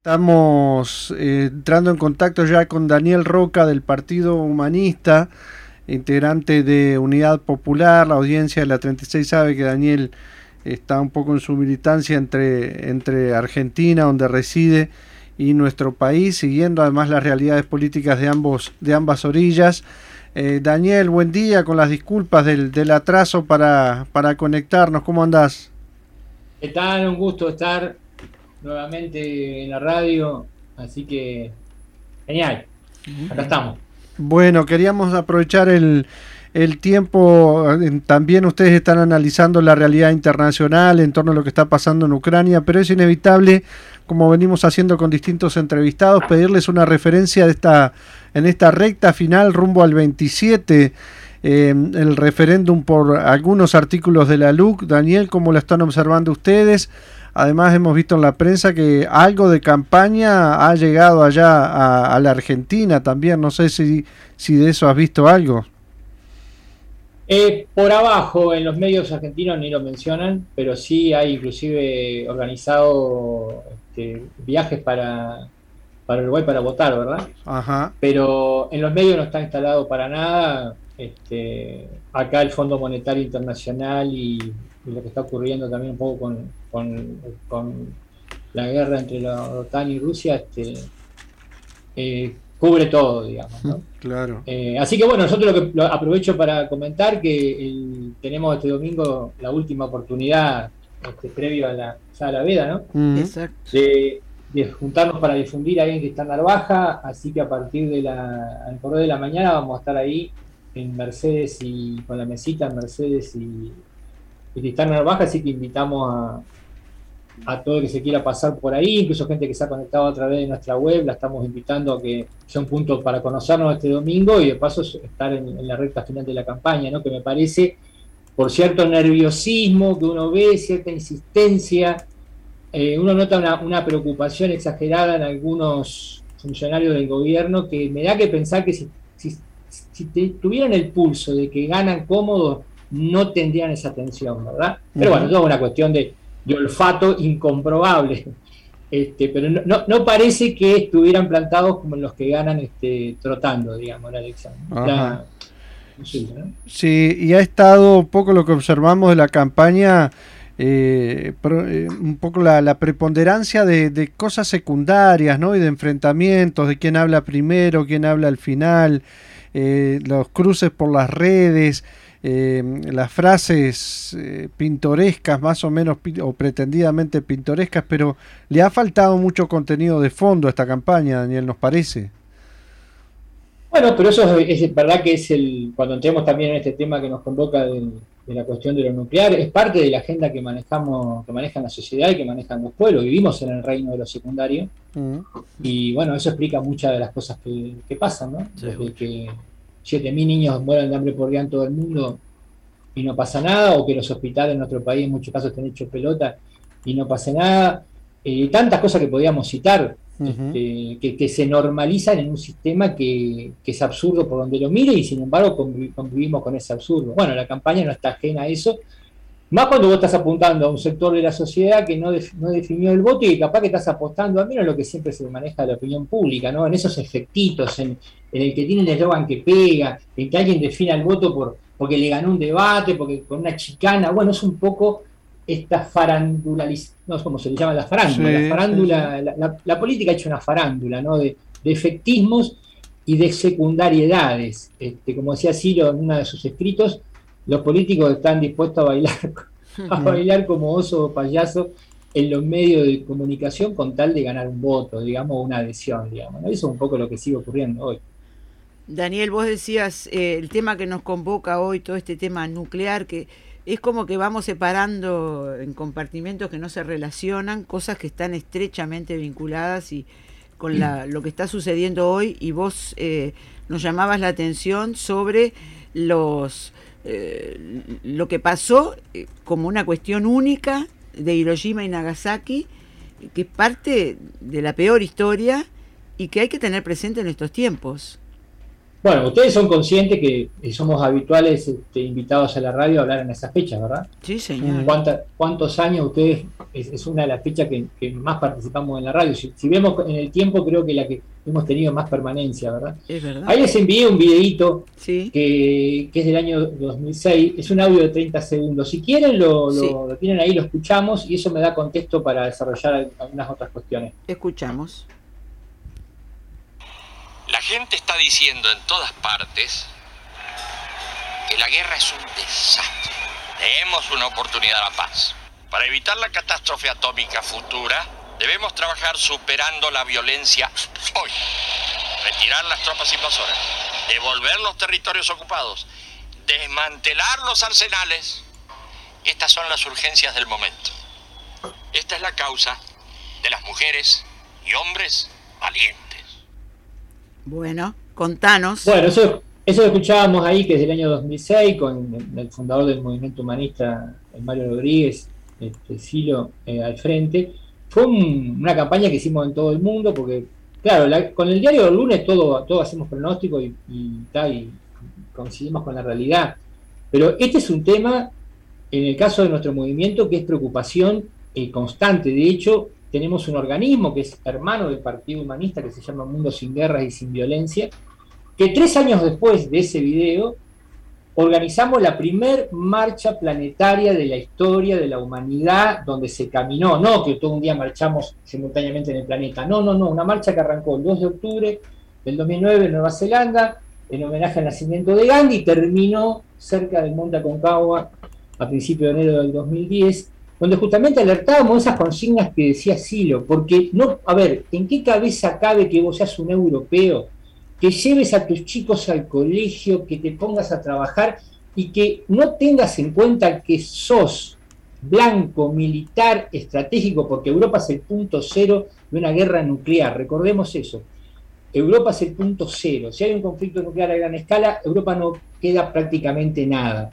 Estamos entrando en contacto ya con Daniel Roca del Partido Humanista, integrante de Unidad Popular. La audiencia de la 36 sabe que Daniel está un poco en su militancia entre Argentina, donde reside, y nuestro país, siguiendo además las realidades políticas de ambas orillas. Daniel, buen día, con las disculpas del atraso para conectarnos. ¿Cómo andás? ¿Qué tal? Un gusto estar nuevamente en la radio, así que genial, acá estamos. Bueno, queríamos aprovechar el tiempo. También ustedes están analizando la realidad internacional en torno a lo que está pasando en Ucrania, pero es inevitable, como venimos haciendo con distintos entrevistados, pedirles una referencia en esta recta final rumbo al 27, el referéndum por algunos artículos de la LUC. Daniel, ¿cómo lo están observando ustedes? Además, hemos visto en la prensa que algo de campaña ha llegado allá a la Argentina también. No sé si de eso has visto algo. Por abajo, en los medios argentinos ni lo mencionan, pero sí hay inclusive organizado viajes para Uruguay para votar, ¿verdad? Ajá. Pero en los medios no está instalado para nada. Acá el Fondo Monetario Internacional y lo que está ocurriendo también un poco con la guerra entre la OTAN y Rusia, cubre todo, digamos, ¿no? Claro. Así que bueno, nosotros lo aprovecho para comentar que tenemos este domingo la última oportunidad, previo ya a la veda, ¿no? Exacto. De juntarnos para difundir a alguien que está en Narvaja, así que a partir al correo de la mañana vamos a estar ahí en Mercedes y con la mesita en Mercedes y está en Narvaja, así que invitamos a todo el que se quiera pasar por ahí, incluso gente que se ha conectado a través de nuestra web, la estamos invitando a que sea un punto para conocernos este domingo y de paso estar en la recta final de la campaña, ¿no? Que me parece, por cierto nerviosismo que uno ve, cierta insistencia, uno nota una preocupación exagerada en algunos funcionarios del gobierno que me da que pensar que si tuvieran el pulso de que ganan cómodos, no tendrían esa tensión, ¿verdad? Pero bueno, todo es una cuestión de olfato incomprobable, pero no parece que estuvieran plantados como los que ganan trotando, digamos, la elección. ¿No? Sí, y ha estado un poco lo que observamos de la campaña, un poco la preponderancia de cosas secundarias, ¿no? Y de enfrentamientos, de quién habla primero, quién habla al final, los cruces por las redes, las frases pintorescas, más o menos, o pretendidamente pintorescas, pero le ha faltado mucho contenido de fondo a esta campaña, Daniel, ¿nos parece? Bueno, pero eso es verdad que cuando entremos también en este tema que nos convoca de la cuestión de lo nuclear, es parte de la agenda que manejamos, que maneja la sociedad y que manejan los pueblos. Vivimos en el reino de lo secundario y bueno, eso explica muchas de las cosas que pasan, ¿no? Desde que 7.000 niños mueren de hambre por día en todo el mundo y no pasa nada, o que los hospitales en nuestro país en muchos casos estén hechos pelota y no pase nada. Tantas cosas que podíamos citar, que se normalizan en un sistema que es absurdo por donde lo mire y sin embargo convivimos con ese absurdo. Bueno, la campaña no está ajena a eso, más cuando vos estás apuntando a un sector de la sociedad que no definió el voto y que capaz que estás apostando a menos lo que siempre se maneja de la opinión pública, ¿no? En esos efectitos, en el que tiene el eslogan que pega, en que alguien defina el voto porque le ganó un debate, porque con una chicana. Bueno, es un poco esta farandulalización, no sé cómo se le llama, la farándula. Sí, la farándula, sí. La política ha hecho una farándula, ¿no? De efectismos y de secundariedades. Como decía Ciro en uno de sus escritos, los políticos están dispuestos a bailar como oso o payaso en los medios de comunicación con tal de ganar un voto, digamos, una adhesión, digamos, ¿no? Eso es un poco lo que sigue ocurriendo hoy. Daniel, vos decías el tema que nos convoca hoy, todo este tema nuclear, que es como que vamos separando en compartimentos que no se relacionan, cosas que están estrechamente vinculadas y con lo que está sucediendo hoy, y vos nos llamabas la atención sobre lo que pasó como una cuestión única de Hiroshima y Nagasaki, que es parte de la peor historia y que hay que tener presente en estos tiempos. Bueno, ustedes son conscientes que somos habituales invitados a la radio a hablar en esas fechas, ¿verdad? Sí, señor. ¿Cuántos años ustedes? Es una de las fechas que más participamos en la radio. Si vemos en el tiempo, creo que la que hemos tenido más permanencia, ¿verdad? Es verdad. Ahí les envié un videíto Sí. que es del año 2006. Es un audio de 30 segundos. Si quieren, lo tienen ahí, lo escuchamos y eso me da contexto para desarrollar algunas otras cuestiones. Escuchamos. La gente está diciendo en todas partes que la guerra es un desastre. Demos una oportunidad a la paz. Para evitar la catástrofe atómica futura, debemos trabajar superando la violencia hoy. Retirar las tropas invasoras, devolver los territorios ocupados, desmantelar los arsenales. Estas son las urgencias del momento. Esta es la causa de las mujeres y hombres valientes. Bueno, contanos. Bueno, eso lo escuchábamos ahí, que es del año 2006, con el fundador del movimiento humanista, Mario Rodríguez, Silo, al frente. Fue una campaña que hicimos en todo el mundo, porque, claro, con el diario del lunes todo hacemos pronóstico y coincidimos con la realidad. Pero este es un tema, en el caso de nuestro movimiento, que es preocupación constante. De hecho, tenemos un organismo que es hermano del Partido Humanista, que se llama Mundo Sin Guerras y Sin Violencia, que 3 años después de ese video organizamos la primer marcha planetaria de la historia de la humanidad, donde se caminó, no que todo un día marchamos simultáneamente en el planeta, no, una marcha que arrancó el 2 de octubre del 2009 en Nueva Zelanda, en homenaje al nacimiento de Gandhi, y terminó cerca del Monte Aconcagua a principios de enero del 2010, donde justamente alertábamos esas consignas que decía Silo, porque no, a ver, ¿en qué cabeza cabe que vos seas un europeo, que lleves a tus chicos al colegio, que te pongas a trabajar y que no tengas en cuenta que sos blanco, militar, estratégico, porque Europa es el punto cero de una guerra nuclear, recordemos eso. Europa es el punto cero. Si hay un conflicto nuclear a gran escala, Europa no queda prácticamente nada.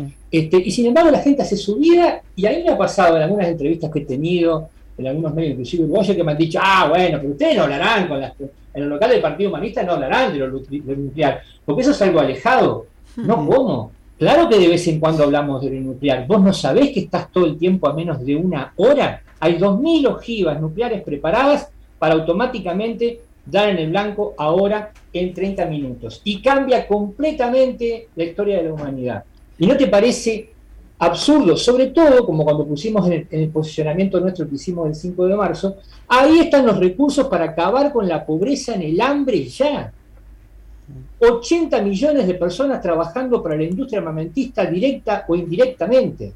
Y sin embargo la gente hace su vida, y a mí me ha pasado en algunas entrevistas que he tenido, en algunos medios inclusive uruguayos, que me han dicho, bueno, pero ustedes no hablarán en el local del Partido Humanista no hablarán de lo nuclear, porque eso es algo alejado. No, ¿cómo? Claro que de vez en cuando hablamos de lo nuclear. ¿Vos no sabés que estás todo el tiempo a menos de 1 hora? Hay 2.000 ojivas nucleares preparadas para automáticamente dar en el blanco ahora en 30 minutos. Y cambia completamente la historia de la humanidad. ¿Y no te parece absurdo? Sobre todo, como cuando pusimos en el posicionamiento nuestro que hicimos el 5 de marzo, ahí están los recursos para acabar con la pobreza en el hambre ya. 80 millones de personas trabajando para la industria armamentista directa o indirectamente.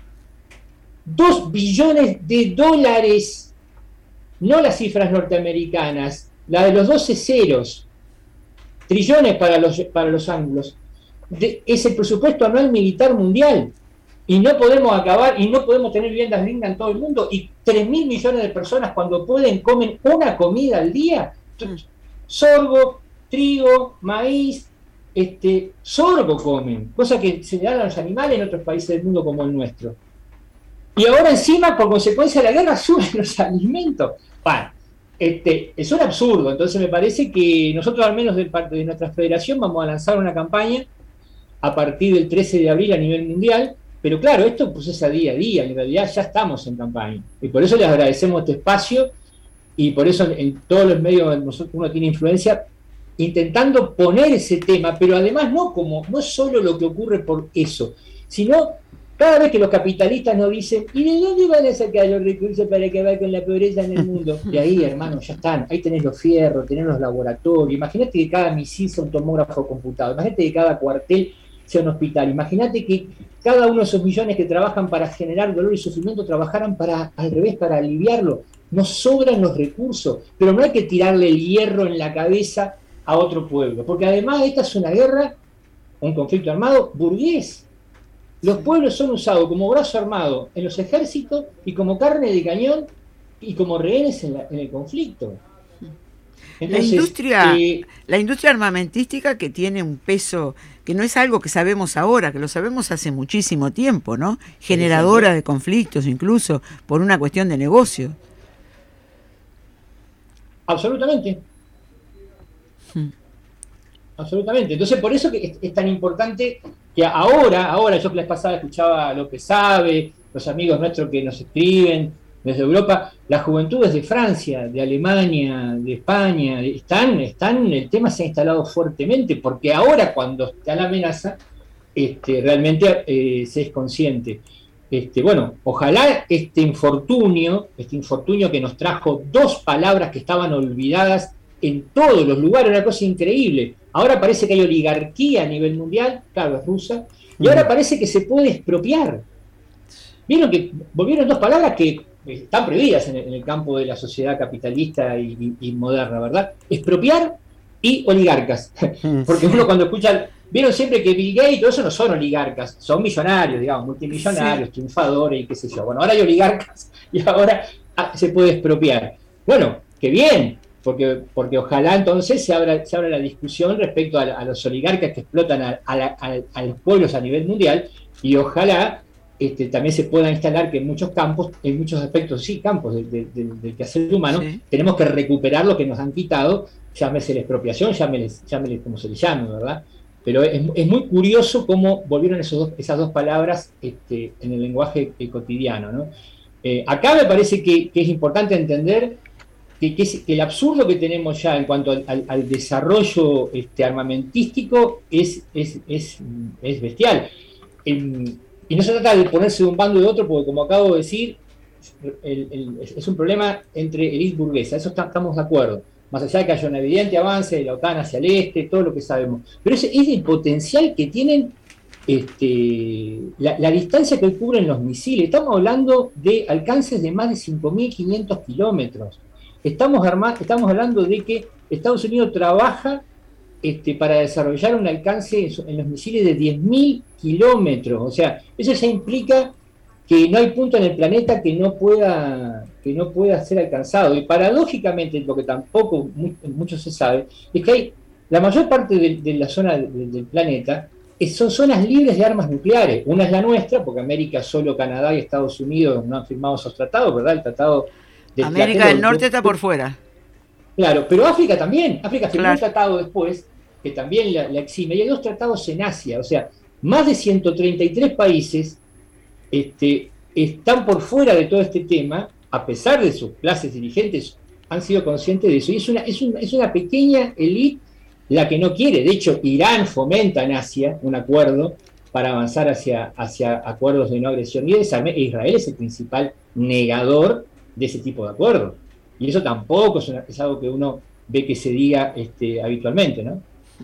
2 billones de dólares, no las cifras norteamericanas, la de los 12 ceros, trillones para los ángulos. Es el presupuesto anual militar mundial, y no podemos acabar, y no podemos tener viviendas dignas en todo el mundo, y 3.000 millones de personas cuando pueden comen una comida al día, sorgo, trigo, maíz, sorgo comen, cosa que se le dan a los animales en otros países del mundo como el nuestro. Y ahora encima, por consecuencia de la guerra, suben los alimentos. Bueno, es un absurdo. Entonces me parece que nosotros, al menos de nuestra federación, vamos a lanzar una campaña a partir del 13 de abril a nivel mundial, pero claro, esto pues es a día, en realidad ya estamos en campaña, y por eso les agradecemos este espacio, y por eso en todos los medios uno tiene influencia, intentando poner ese tema, pero además no solo lo que ocurre por eso, sino cada vez que los capitalistas nos dicen, ¿y de dónde van a sacar los recursos para acabar con la pobreza en el mundo? De ahí, hermano, ya están, ahí tenés los fierros, tenés los laboratorios, imagínate que cada misil sea un tomógrafo computado, imagínate que cada cuartel sea un hospital, imagínate que cada uno de esos millones que trabajan para generar dolor y sufrimiento trabajaran al revés, para aliviarlo. Nos sobran los recursos, pero no hay que tirarle el hierro en la cabeza a otro pueblo, porque además esta es una guerra, un conflicto armado burgués. Los pueblos son usados como brazo armado en los ejércitos y como carne de cañón y como rehenes en el conflicto. Entonces, la industria armamentística, que tiene un peso que no es algo que sabemos ahora, que lo sabemos hace muchísimo tiempo, ¿no? Generadora de conflictos, incluso por una cuestión de negocio. Absolutamente. absolutamente. Entonces, por eso que es tan importante que ahora, yo que la vez pasada escuchaba a López Sabe, los amigos nuestros que nos escriben desde Europa, las juventudes de Francia, de Alemania, de España, el tema se ha instalado fuertemente, porque ahora cuando está la amenaza, realmente se es consciente. Bueno, ojalá este infortunio que nos trajo 2 palabras que estaban olvidadas en todos los lugares, una cosa increíble. Ahora parece que hay oligarquía a nivel mundial, claro, es rusa, y ahora parece que se puede expropiar. Vieron que volvieron 2 palabras que están prohibidas en el campo de la sociedad capitalista y moderna, ¿verdad? Expropiar y oligarcas. Porque uno cuando escucha, vieron siempre que Bill Gates y todo eso no son oligarcas, son millonarios, digamos, multimillonarios, triunfadores y qué sé yo. Bueno, ahora hay oligarcas y ahora se puede expropiar. Bueno, qué bien, porque ojalá entonces se abra la discusión respecto a los oligarcas que explotan a los pueblos a nivel mundial, y ojalá también se pueda instalar que en muchos campos, en muchos aspectos, sí, campos del quehacer humano, tenemos que recuperar lo que nos han quitado, llámese la expropiación, llámele como se le llame, ¿verdad? Pero es muy curioso cómo volvieron esas 2 palabras en el lenguaje cotidiano, ¿no? Acá me parece que es importante entender que el absurdo que tenemos ya en cuanto al desarrollo armamentístico es bestial. Y no se trata de ponerse de un bando o de otro, porque como acabo de decir, es un problema entre élite burguesa, eso estamos de acuerdo. Más allá de que haya un evidente avance de la OTAN hacia el este, todo lo que sabemos. Pero es el potencial que tienen la distancia que cubren los misiles. Estamos hablando de alcances de más de 5.500 kilómetros. Estamos hablando de que Estados Unidos trabaja para desarrollar un alcance en los misiles de 10.000 kilómetros. O sea, eso ya implica que no hay punto en el planeta que no pueda ser alcanzado. Y paradójicamente, lo que tampoco mucho se sabe, es que la mayor parte de la zona del planeta son zonas libres de armas nucleares. Una es la nuestra, porque América, solo Canadá y Estados Unidos no han firmado esos tratados, ¿verdad? El tratado de América del Norte está por fuera. Claro, pero África también. África firmó un tratado después que también la exime. Y hay 2 tratados en Asia. O sea, más de 133 países están por fuera de todo este tema, a pesar de sus clases dirigentes, han sido conscientes de eso. Y es una pequeña élite la que no quiere. De hecho, Irán fomenta en Asia un acuerdo para avanzar hacia acuerdos de no agresión. Y Israel es el principal negador de ese tipo de acuerdos. Y eso tampoco es algo que uno ve que se diga habitualmente, ¿no?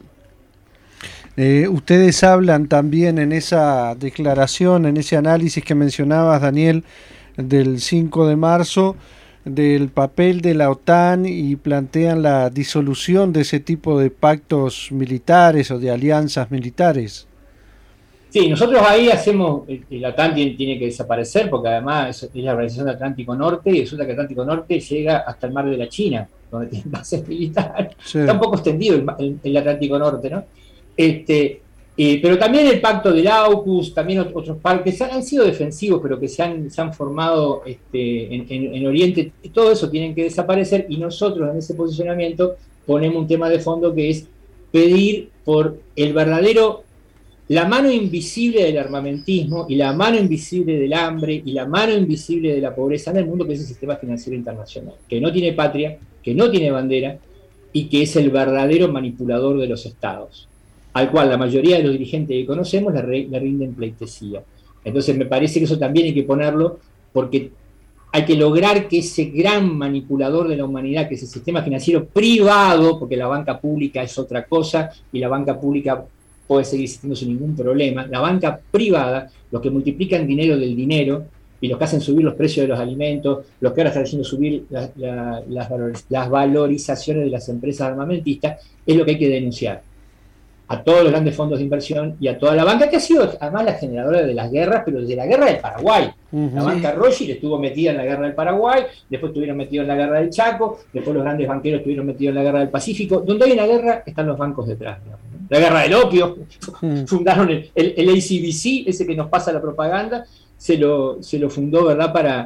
Ustedes hablan también en esa declaración, en ese análisis que mencionabas, Daniel, del 5 de marzo, del papel de la OTAN, y plantean la disolución de ese tipo de pactos militares o de alianzas militares. Sí, nosotros ahí hacemos, la OTAN tiene que desaparecer, porque además es la Organización del Atlántico Norte, y resulta que el Atlántico Norte llega hasta el mar de la China, donde tiene bases militares. Sí. Está un poco extendido el Atlántico Norte, ¿no? Pero también el pacto del AUKUS, también otros pactos que han sido defensivos, pero que se han formado en Oriente, todo eso tienen que desaparecer, y nosotros en ese posicionamiento ponemos un tema de fondo que es pedir por la mano invisible del armamentismo y la mano invisible del hambre y la mano invisible de la pobreza en el mundo, que es el sistema financiero internacional, que no tiene patria, que no tiene bandera y que es el verdadero manipulador de los estados, al cual la mayoría de los dirigentes que conocemos le rinden pleitesía. Entonces me parece que eso también hay que ponerlo, porque hay que lograr que ese gran manipulador de la humanidad, que es el sistema financiero privado, porque la banca pública es otra cosa, y la banca pública puede seguir existiendo sin ningún problema, la banca privada, los que multiplican dinero del dinero, y los que hacen subir los precios de los alimentos, los que ahora están haciendo subir las valorizaciones de las empresas armamentistas, es lo que hay que denunciar a todos los grandes fondos de inversión y a toda la banca, que ha sido además la generadora de las guerras, pero desde la guerra del Paraguay. La banca Rothschild estuvo metida en la guerra del Paraguay, después estuvieron metidos en la guerra del Chaco, después los grandes banqueros estuvieron metidos en la guerra del Pacífico. Donde hay una guerra están los bancos detrás, ¿no? La guerra del opio, fundaron el ACBC, ese que nos pasa la propaganda, se lo fundó, ¿verdad?,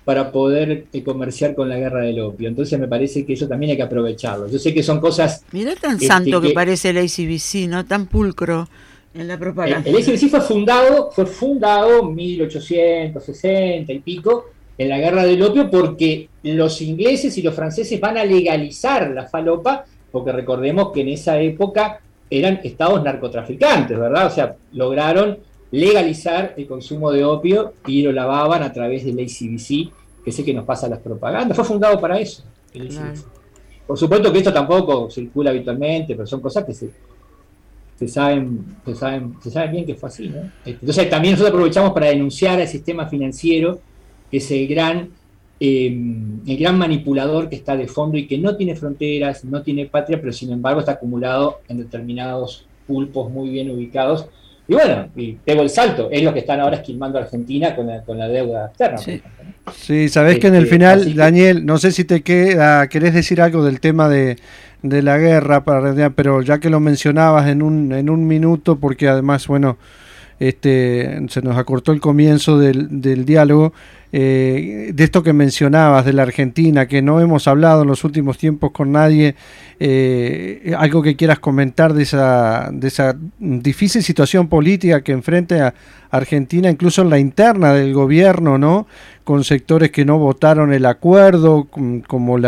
para poder comerciar con la guerra del opio. Entonces me parece que eso también hay que aprovecharlo. Yo sé que son cosas... Mirá tan santo que parece el ACBC, ¿no? Tan pulcro en la propaganda. El ACBC fue fundado en 1860 y pico, en la guerra del opio, porque los ingleses y los franceses van a legalizar la falopa, porque recordemos que en esa época eran estados narcotraficantes, ¿verdad? O sea, lograron legalizar el consumo de opio y lo lavaban a través del ACBC, que sé que nos pasa las propagandas. Fue fundado para eso, el ACBC. Claro. Por supuesto que esto tampoco circula habitualmente, pero son cosas que se saben bien que fue así, ¿no? Entonces también nosotros aprovechamos para denunciar al sistema financiero, que es el gran manipulador que está de fondo y que no tiene fronteras, no tiene patria, pero sin embargo está acumulado en determinados pulpos muy bien ubicados. Y bueno, y pego el salto, es lo que están ahora esquilmando a Argentina con la deuda externa. Sí, sí, sabés que en el final, Daniel, no sé si te querés decir algo del tema de la guerra, pero ya que lo mencionabas en un minuto, porque además, bueno, se nos acortó el comienzo del diálogo, de esto que mencionabas de la Argentina, que no hemos hablado en los últimos tiempos con nadie, algo que quieras comentar de esa difícil situación política que enfrenta a Argentina, incluso en la interna del gobierno, ¿no? Con sectores que no votaron el acuerdo, como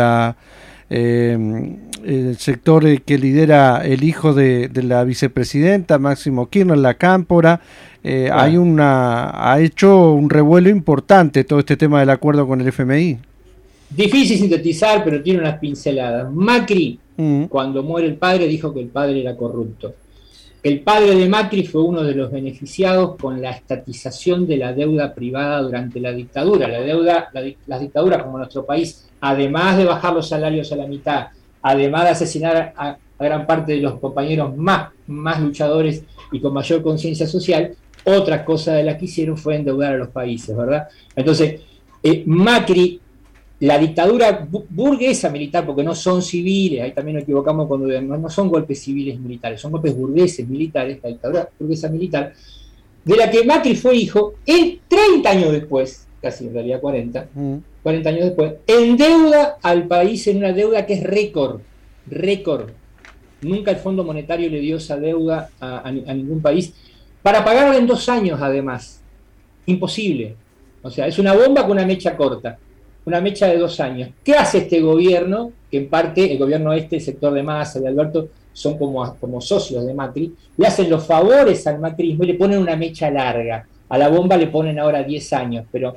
el sector que lidera el hijo de la vicepresidenta, Máximo Kirchner, la Cámpora. Ha hecho un revuelo importante todo este tema del acuerdo con el FMI. Difícil sintetizar, pero tiene unas pinceladas. Macri, cuando muere el padre, dijo que el padre era corrupto. El padre de Macri fue uno de los beneficiados con la estatización de la deuda privada durante la dictadura. Las dictaduras, como nuestro país, además de bajar los salarios a la mitad, además de asesinar a gran parte de los compañeros más luchadores y con mayor conciencia social, otra cosa de las que hicieron fue endeudar a los países, ¿verdad? Entonces, Macri, la dictadura burguesa militar, porque no son civiles, ahí también nos equivocamos cuando no son golpes civiles militares, son golpes burgueses militares, la dictadura burguesa militar, de la que Macri fue hijo, él 30 años después, casi en realidad 40 años después, endeuda al país en una deuda que es récord. Nunca el Fondo Monetario le dio esa deuda a ningún país, para pagarla en 2 años además. Imposible. O sea, es una bomba con una mecha corta, una mecha de 2 años. ¿Qué hace este gobierno? Que en parte el gobierno el sector de Massa, de Alberto, son como socios de Macri, le hacen los favores al macrismo y le ponen una mecha larga. A la bomba le ponen ahora 10 años, pero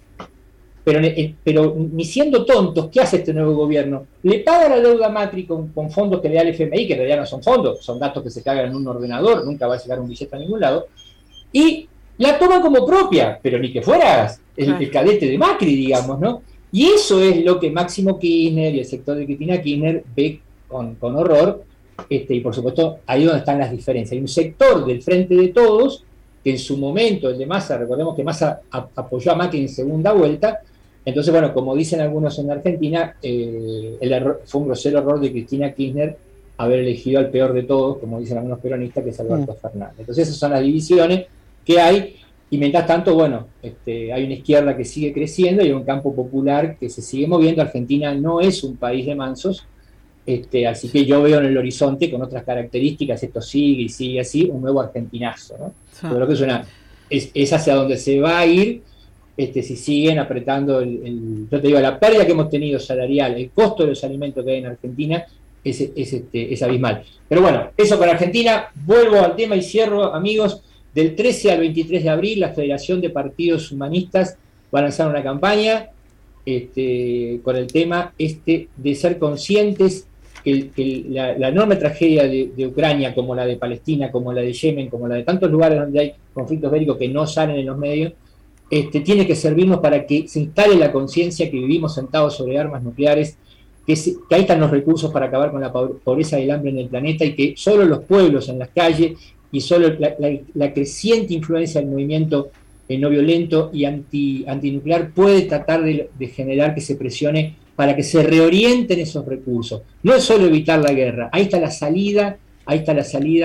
ni siendo tontos, ¿qué hace este nuevo gobierno? Le paga la deuda a Macri con fondos que le da el FMI, que en realidad no son fondos, son datos que se cagan en un ordenador, nunca va a llegar un billete a ningún lado, y la toma como propia, pero ni que fueras el cadete de Macri, digamos, ¿no? Y eso es lo que Máximo Kirchner y el sector de Cristina Kirchner ve con horror, y por supuesto ahí donde están las diferencias. Hay un sector del Frente de Todos, que en su momento, el de Massa, recordemos que Massa apoyó a Macri en segunda vuelta. Entonces, bueno, como dicen algunos en Argentina, fue un grosero error de Cristina Kirchner haber elegido al peor de todos, como dicen algunos peronistas, que es Alberto Fernández. Entonces, esas son las divisiones que hay, y mientras tanto, bueno, hay una izquierda que sigue creciendo y hay un campo popular que se sigue moviendo. Argentina no es un país de mansos, así que yo veo en el horizonte, con otras características, esto sigue y sigue así, un nuevo argentinazo, ¿no? Yo creo que es hacia donde se va a ir. Si siguen apretando yo te digo, la pérdida que hemos tenido salarial, el costo de los alimentos que hay en Argentina es abismal. Pero bueno, eso con Argentina. Vuelvo al tema y cierro, amigos. Del 13 al 23 de abril, la Federación de Partidos Humanistas va a lanzar una campaña con el tema de ser conscientes que la enorme tragedia de Ucrania, como la de Palestina, como la de Yemen, como la de tantos lugares donde hay conflictos bélicos que no salen en los medios, tiene que servirnos para que se instale la conciencia que vivimos sentados sobre armas nucleares, que ahí están los recursos para acabar con la pobreza y el hambre en el planeta, y que solo los pueblos en las calles y solo la creciente influencia del movimiento no violento y antinuclear puede tratar de generar que se presione para que se reorienten esos recursos. No es solo evitar la guerra, ahí está la salida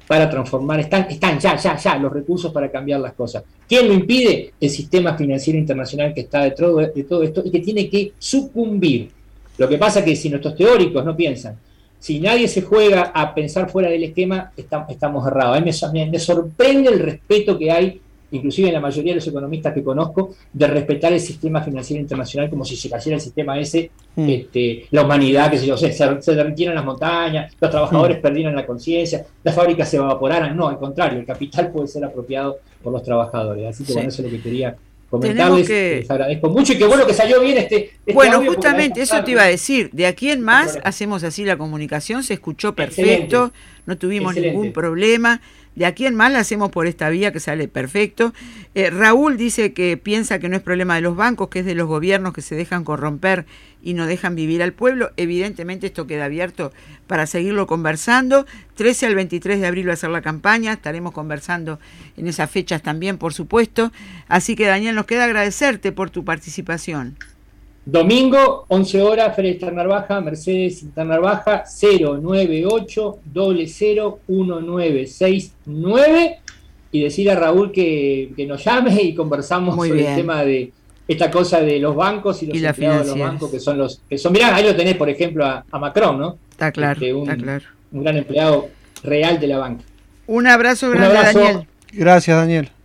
para transformar, están ya los recursos para cambiar las cosas. ¿Quién lo impide? El sistema financiero internacional que está detrás de todo esto y que tiene que sucumbir. Lo que pasa es que si nuestros teóricos no piensan, si nadie se juega a pensar fuera del esquema, estamos errados. A mí me sorprende el respeto que hay, inclusive en la mayoría de los economistas que conozco, de respetar el sistema financiero internacional como si se cayera el sistema ese, la humanidad, se derritieran las montañas, los trabajadores perdieran la conciencia, las fábricas se evaporaran. No, al contrario, el capital puede ser apropiado por los trabajadores. Así que bueno, eso es lo que quería comentarles. Les agradezco mucho y qué bueno que salió bien este bueno, justamente eso te iba a decir. De aquí en más hacemos así la comunicación, se escuchó perfecto, excelente. No tuvimos ningún problema. De aquí en más la hacemos por esta vía que sale perfecto. Raúl dice que piensa que no es problema de los bancos, que es de los gobiernos que se dejan corromper y no dejan vivir al pueblo. Evidentemente esto queda abierto para seguirlo conversando. 13 al 23 de abril va a ser la campaña, estaremos conversando en esas fechas también, por supuesto. Así que, Daniel, nos queda agradecerte por tu participación. Domingo, 11 horas, Félix Ternarbaja, Mercedes Ternarbaja, 098-001969. Y decir a Raúl que nos llame y conversamos sobre el tema de esta cosa de los bancos y los empleados de los bancos, que son mirá, ahí lo tenés, por ejemplo, a Macron, ¿no? Está claro, está claro. Un gran empleado real de la banca. Un abrazo grande, Daniel. Gracias, Daniel.